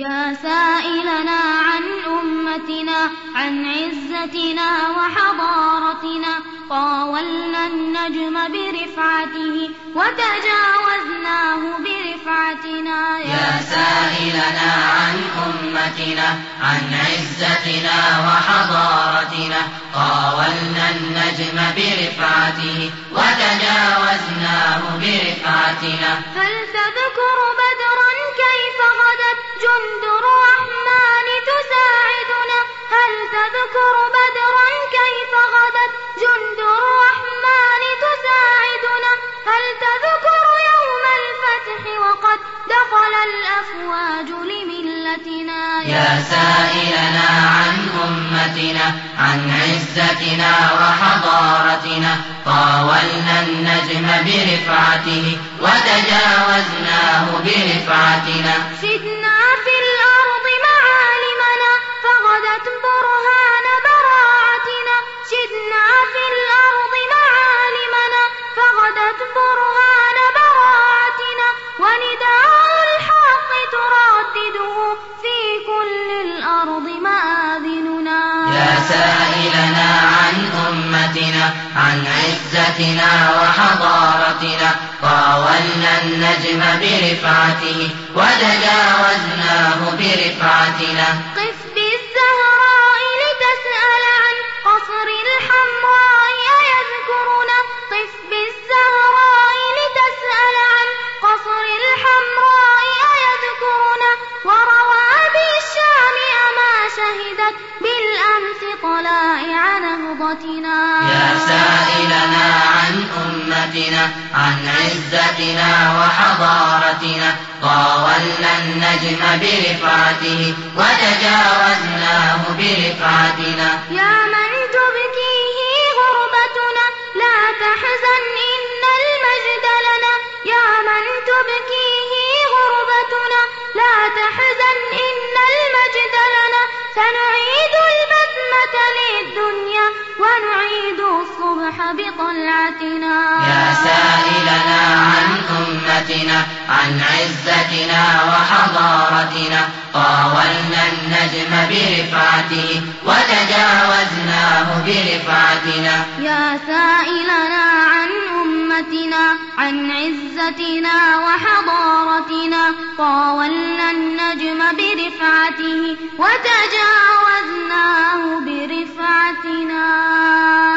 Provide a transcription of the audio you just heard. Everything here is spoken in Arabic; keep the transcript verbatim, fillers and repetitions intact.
يا سائلنا عن أمتنا عن عزتنا وحضارتنا طاولنا النجم برفعته وتجاوزناه برفعتنا. يا سائلنا عن أمتنا عن عزتنا وحضارتنا طاولنا النجم برفعته وتجاوزناه برفعتنا. فلتذكر بدرا كيف غدت جند الرحمن تساعدنا. هل تذكر بدرا كيف غدت جند الرحمن تساعدنا. هل تذكر يوم الفتح وقد دخل الأفواج لملتنا. يا سائلنا عن أمتنا عن عزتنا وحضارتنا طاولنا النجم برفعته وتجاوزناه برفعتنا. سدنا في الأرض معالمنا فغدت برهان براعتنا. سدنا في الأرض معالمنا فغدت برهان براعتنا. ونداء الحق تردده في كل الأرض مآذننا. يا سائلنا عن أمتنا عن عزتنا وحضارتنا طاولنا النجم برفعته وتجاوزناه برفعتنا. قف بالزهراء لتسأل عن قصر الحمراء أيذكرنا. قف بالزهراء لتسأل عن قصر الحمراء أيذكرنا. وروى بالشام أما شهدت بالأمس طلائع نهضتنا. يا سائلنا عن أمتنا عن عزتنا وحضارتنا طاولنا النجم برفعته وتجاوزناه برفعتنا. يا من تبكيه غربتنا لا تحزن إن المجد لنا. يا من تبكيه غربتنا لا تحزن إن المجد لنا. سنعيد البسمة للدنيا ونعيد الصبح بطلعتنا. يا سائلنا عن أمتنا عن عزتنا وحضارتنا طاولنا النجم برفعته وتجاوزناه برفعتنا. يا سائلنا عن أمتنا عن عزتنا وحضارتنا طاولنا النجم برفعته وتجاوزناه برفعتنا.